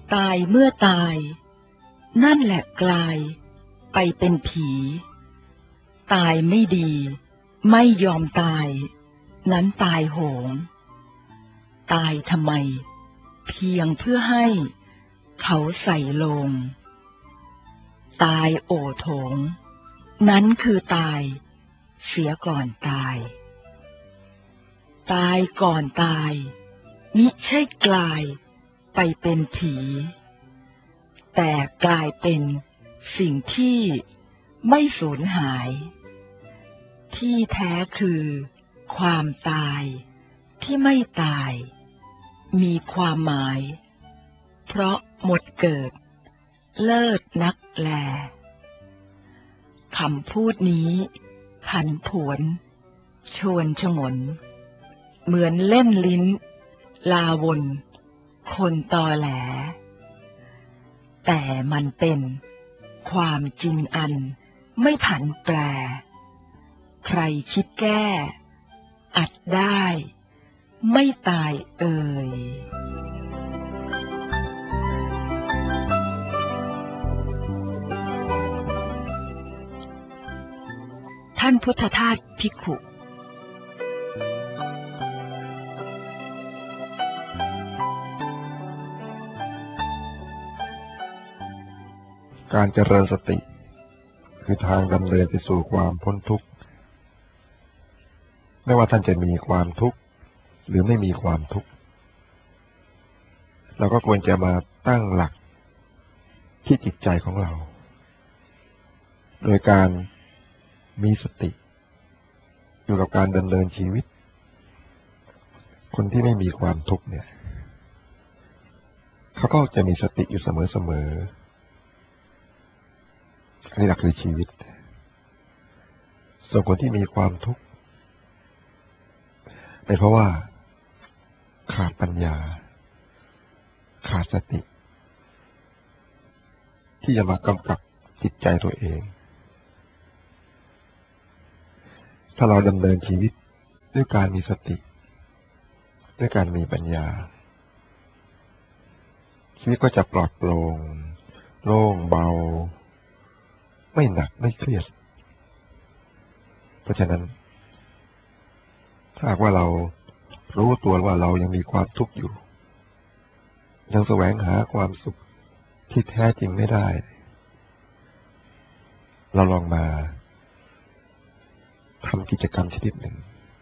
ตายเมื่อตายนั่นแหละกลายไปเป็นผีตายไม่ดีไม่ยอมตายนั้นตายโหงตายทำไมเพียงเพื่อให้เขาใส่ลงตายโอโถงนั้นคือตายเสียก่อนตายตายก่อนตายมิใช่กลายไปเป็นผีแต่กลายเป็นสิ่งที่ไม่สูญหายที่แท้คือความตายที่ไม่ตายมีความหมายเพราะหมดเกิดเลิศนักแลคำพูดนี้ผันผวนชวนฉงนเหมือนเล่นลิ้นลาวนคนตอแหลแต่มันเป็นความจริงอันไม่ผันแปรใครคิดแก้อัดได้ไม่ตายเอ่ยท่านพุทธทาสภิกขุการเจริญสติคือทางดำเนินไปสู่ความพ้นทุกข์ไม่ว่าท่านจะมีความทุกข์หรือไม่มีความทุกข์เราก็ควรจะมาตั้งหลักที่จิตใจของเราโดยการมีสติอยู่กับการดำเนินชีวิตคนที่ไม่มีความทุกข์เนี่ยเขาก็จะมีสติอยู่เสมออันนี้หลักคือชีวิตส่วนคนที่มีความทุกข์เป็นเพราะว่าขาดปัญญาขาดสติที่จะมากำกับจิตใจตัวเองถ้าเราดำเนินชีวิตด้วยการมีสติด้วยการมีปัญญาชีวิตก็จะปลอดโปร่งโล่งเบาไม่หนักไม่เครียดเพราะฉะนั้นถ้าหากว่าเรารู้ตัวว่าเรายังมีความทุกข์อยู่ยังแสวงหาความสุขที่แท้จริงไม่ได้เราลองมาทำกิจกรรมชนิดหนึ่ง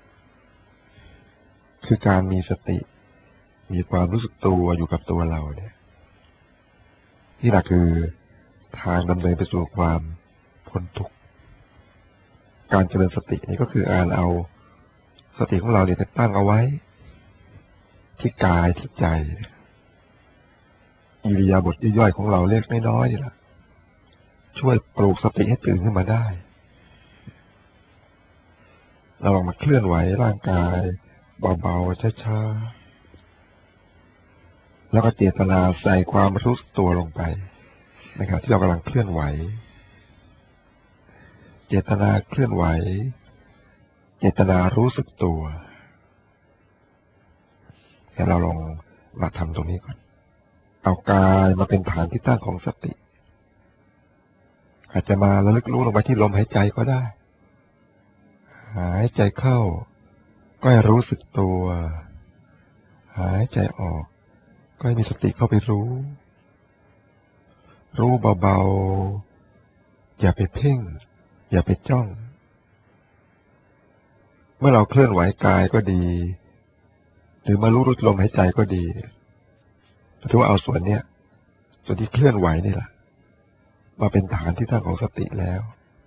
คือการมีสติมีความรู้สึกตัวอยู่กับตัวเราเนี่ยนี่แหละคือทางดำเนินไปสู่ความพ้นทุกข์การเจริญสตินี่ก็คือการเอาสติของเราเนี่ยไปตั้งเอาไว้ที่กายที่ใจอิริยาบถย่อยๆของเราเล็กน้อยนี่แหละช่วยปลูกสติให้ตื่นขึ้นมาได้เราลองมาเคลื่อนไหวร่างกายเบาๆช้าๆแล้วก็เจตนาใส่ความรู้สึกตัวลงไปนะครับที่เรากำลังเคลื่อนไหวเจตนาเคลื่อนไหวเจตนารู้สึกตัวเดี๋ยวเราลองมาทำตรงนี้ก่อนเอากายมาเป็นฐานที่ตั้งของสติอาจจะมาระลึกรู้ลงไปที่ลมหายใจก็ได้หายใจเข้าก็ให้รู้สึกตัวหายใจออกก็ให้มีสติเข้าไปรู้เบาๆอย่าไปเพ่งอย่าไปจ้องเมื่อเราเคลื่อนไหวกายก็ดีหรือมารู้ลมหายใจก็ดีถือว่าเอาส่วนที่เคลื่อนไหวนี่แหละมาเป็นฐานที่ตั้งของสติแล้ว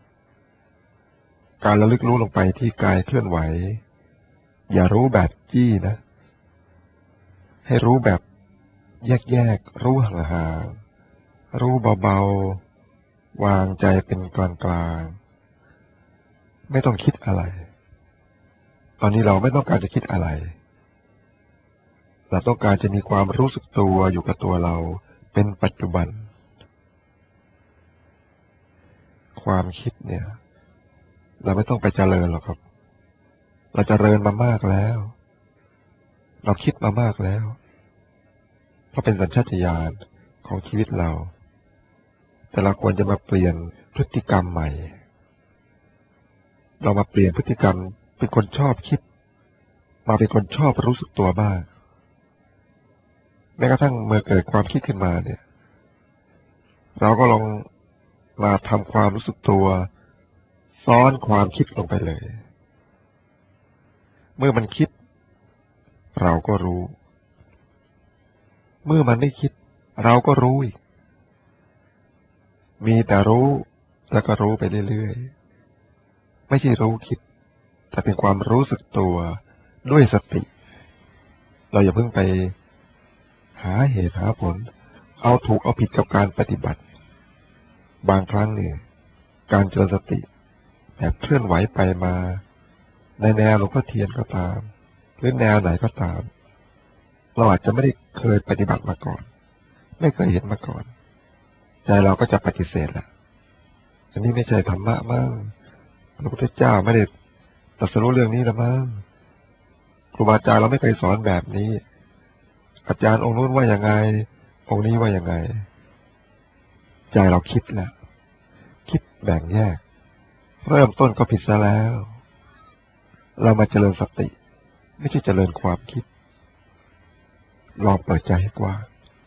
การระลึกรู้ลงไปที่กายเคลื่อนไหวอย่ารู้แบบจี้นะให้รู้แบบแยกรู้ห่างๆรู้เบาๆวางใจเป็นกลางๆไม่ต้องคิดอะไรตอนนี้เราไม่ต้องการจะคิดอะไรเราต้องการจะมีความรู้สึกตัวอยู่กับตัวเราเป็นปัจจุบันความคิดเนี่ยเราไม่ต้องไปเจริญหรอกครับเราเจริญมามากแล้วเราคิดมามากแล้วเพราะเป็นสัญชาตญาณของชีวิตเราแต่เราควรจะมาเปลี่ยนพฤติกรรมใหม่เรามาเปลี่ยนพฤติกรรมเป็นคนชอบคิดมาเป็นคนชอบรู้สึกตัวบ้างแม้กระทั่งเมื่อเกิดความคิดขึ้นมาเนี่ยเราก็ลองมาทำความรู้สึกตัวซ้อนความคิดลงไปเลยเมื่อมันคิดเราก็รู้เมื่อมันไม่คิดเราก็รู้อีกมีแต่รู้แล้วก็รู้ไปเรื่อยๆไม่ใช่รู้คิดแต่เป็นความรู้สึกตัวด้วยสติเราอย่าเพิ่งไปหาเหตุหาผลเอาถูกเอาผิดกับการปฏิบัติบางครั้งเนี่ยการเจริญสติแบบเคลื่อนไหวไปมาในแนวหลวงพ่อเทียนก็ตามหรือแนวไหนก็ตามเราอาจจะไม่ได้เคยปฏิบัติมาก่อนไม่เคยเห็นมาก่อนใจเราก็จะปฏิเสธแหละอันนี้ไม่ใช่ธรรมะมั้งพระพุทธเจ้าไม่ได้ตรัสรู้เรื่องนี้ละมั้งครูบาอาจารย์เราไม่เคยสอนแบบนี้อาจารย์องค์นู้นว่าอย่างไงองค์นี้ว่าอย่างไงใจเราคิดแล้วคิดแบ่งแยกเริ่มต้นก็ผิดซะแล้วเรามาเจริญสติไม่ใช่เจริญความคิดลองเปิดใจให้กว้าง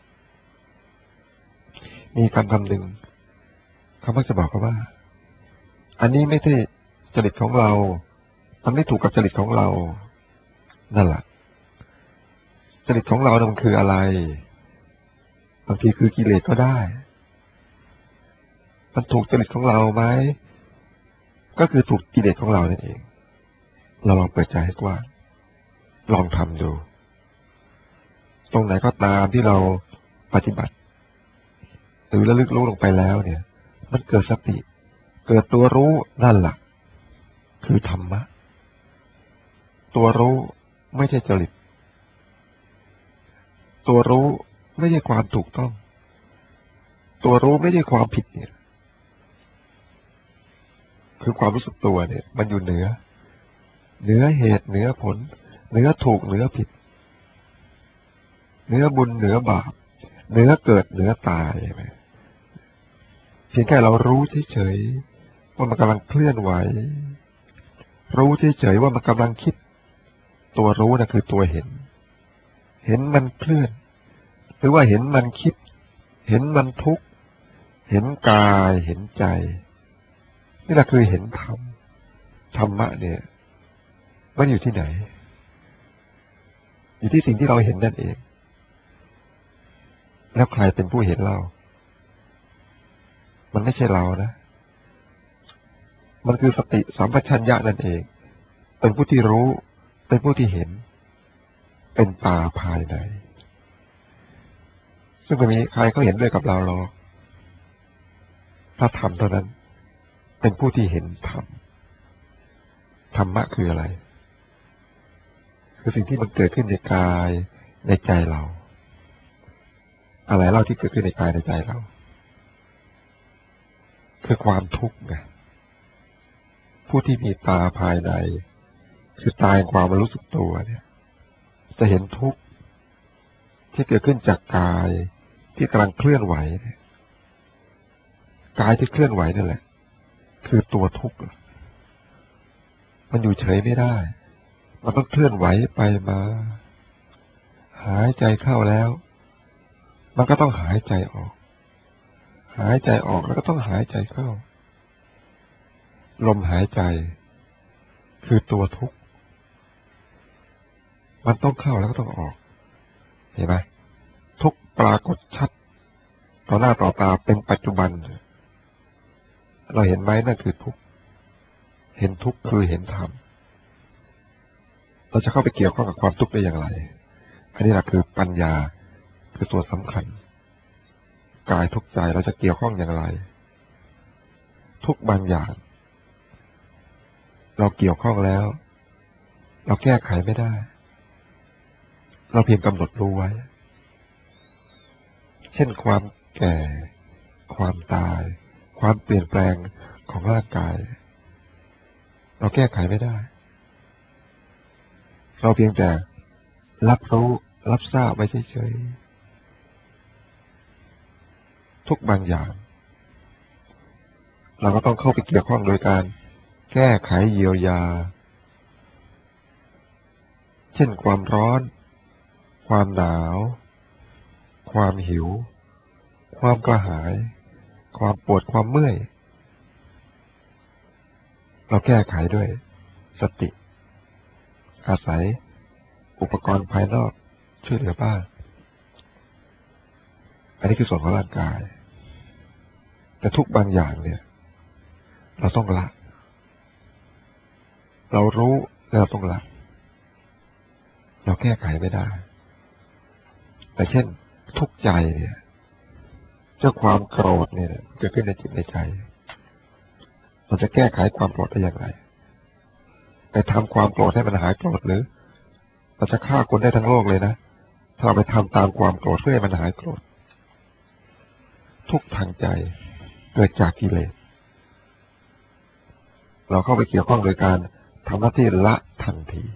มีคำหนึ่งเขามักจะบอกว่าอันนี้ไม่ใช่จริตของเรามันไม่ถูกกับจริตของเรานั่นแหละจริตของเราเนี่ยมันคืออะไรบางทีคือกิเลสก็ได้มันถูกจริตของเราไหมก็คือถูกกิเลสของเรานั่นเองเราลองเปิดใจให้กว้างลองทำดูตรงไหนก็ตามที่เราปฏิบัติหรือระลึกรู้ลงไปแล้วเนี่ยมันเกิดสติเกิดตัวรู้นั่นแหละคือธรรมะตัวรู้ไม่ใช่จริตตัวรู้ไม่ใช่ความถูกต้องตัวรู้ไม่ใช่ความผิดเนี่ยคือความรู้สึกตัวเนี่ยมันอยู่เหนือเหตุเหนือผลเหนือถูกเหนือผิดเหนือบุญเหนือบาปเหนือเกิดเหนือตายใช่ไหมเพียงแค่เรารู้เฉยๆว่ามันกำลังเคลื่อนไหวรู้เฉยๆว่ามันกำลังคิดตัวรู้นะคือตัวเห็นมันเคลื่อนหรือว่าเห็นมันคิดเห็นมันทุกข์เห็นกายเห็นใจนี่แหละคือเห็นธรรมะเนี่ยมันอยู่ที่ไหนอยู่ที่สิ่งที่เราเห็นนั่นเองแล้วใครเป็นผู้เห็นเรามันไม่ใช่เรานะมันคือสติสัมปชัญญะนั่นเองเป็นผู้ที่รู้เป็นผู้ที่เห็นเป็นตาภายในซึ่งไม่มีใครเขาเห็นด้วยกับเราหรอกถ้าธรรมเท่านั้นเป็นผู้ที่เห็นธรรมะคืออะไรคือสิ่งที่มันเกิดขึ้นในกายในใจเราอะไรเล่าที่เกิดขึ้นในกายในใจเราคือความทุกข์ไงผู้ที่มีตาภายในคือตาแห่งความรู้สึกตัวเนี่ยจะเห็นทุกข์ที่เกิดขึ้นจากกายที่กำลังเคลื่อนไหวกายที่เคลื่อนไหวนั่นแหละคือตัวทุกข์มันอยู่เฉยไม่ได้มันต้องเคลื่อนไหวไปมาหายใจเข้าแล้วมันก็ต้องหายใจออกหายใจออกแล้วก็ต้องหายใจเข้าลมหายใจคือตัวทุกข์มันต้องเข้าแล้วก็ต้องออกเห็นไหมทุกข์ปรากฏชัดต่อหน้าต่อตาเป็นปัจจุบันเราเห็นไหมนั่นคือทุกข์เห็นทุกข์คือเห็นธรรมเราจะเข้าไปเกี่ยวข้องกับความทุกข์ได้อย่างไรอันนี้แหละคือปัญญาคือตัวสำคัญกายทุกข์ใจเราจะเกี่ยวข้องอย่างไรทุกบางอย่างเราเกี่ยวข้องแล้วเราแก้ไขไม่ได้เราเพียงกำหนดรู้ไว้เช่นความแก่ความตายความเปลี่ยนแปลงของร่างกายเราแก้ไขไม่ได้เราเพียงแต่รับรู้รับทราบไว้เฉยทุกข์บางอย่างเราก็ต้องเข้าไปเกี่ยวข้องโดยการแก้ไขเยียวยาเช่นความร้อนความหนาวความหิวความกระหายความปวดความเมื่อยเราแก้ไขด้วยสติอาศัยอุปกรณ์ภายนอกช่วยเหลือบ้างอันนี้คือส่วนของร่างกายแต่ทุกบางอย่างเนี่ยเราต้องละเรารู้แล้วเราต้องละเราแก้ไขไม่ได้แต่เช่นทุกข์ใจเนี่ยเจ้าความโกรธเนี่ยเกิดขึ้นในจิตในใจเราจะแก้ไขความโกรธได้อย่างไรไปทำความโกรธให้มันหายโกรธหรือเราจะฆ่าคนได้ทั้งโลกเลยนะถ้าเราไปทำตามความโกรธเพื่อให้มันหายโกรธทุกข์ทางใจเกิดจากกิเลสเราเข้าไปเกี่ยวข้องโดยการทำหน้าที่ละทันที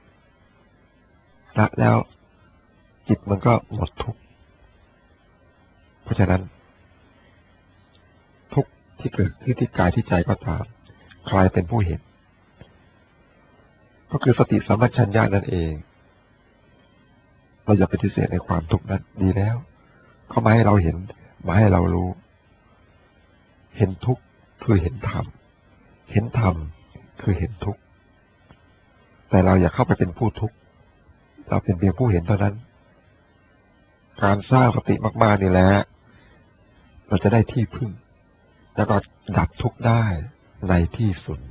ละแล้วจิตมันก็หมดทุกข์เพราะฉะนั้นทุกข์ที่เกิดขึ้นที่กายที่ใจก็ตามใครเป็นผู้เห็นก็คือสติสัมปชัญญะนั่นเองเราอย่าปฏิเสธในความทุกข์นั้นดีแล้วเขามาให้เราเห็นมาให้เรารู้เห็นทุกข์คือเห็นธรรมเห็นธรรมคือเห็นทุกข์แต่เราอย่าเข้าไปเป็นผู้ทุกข์เราเป็นเพียงผู้เห็นเท่านั้นการสร้างสติมากๆนี่แหละเราจะได้ที่พึ่งแล้วก็ดับทุกข์ได้ในที่สุด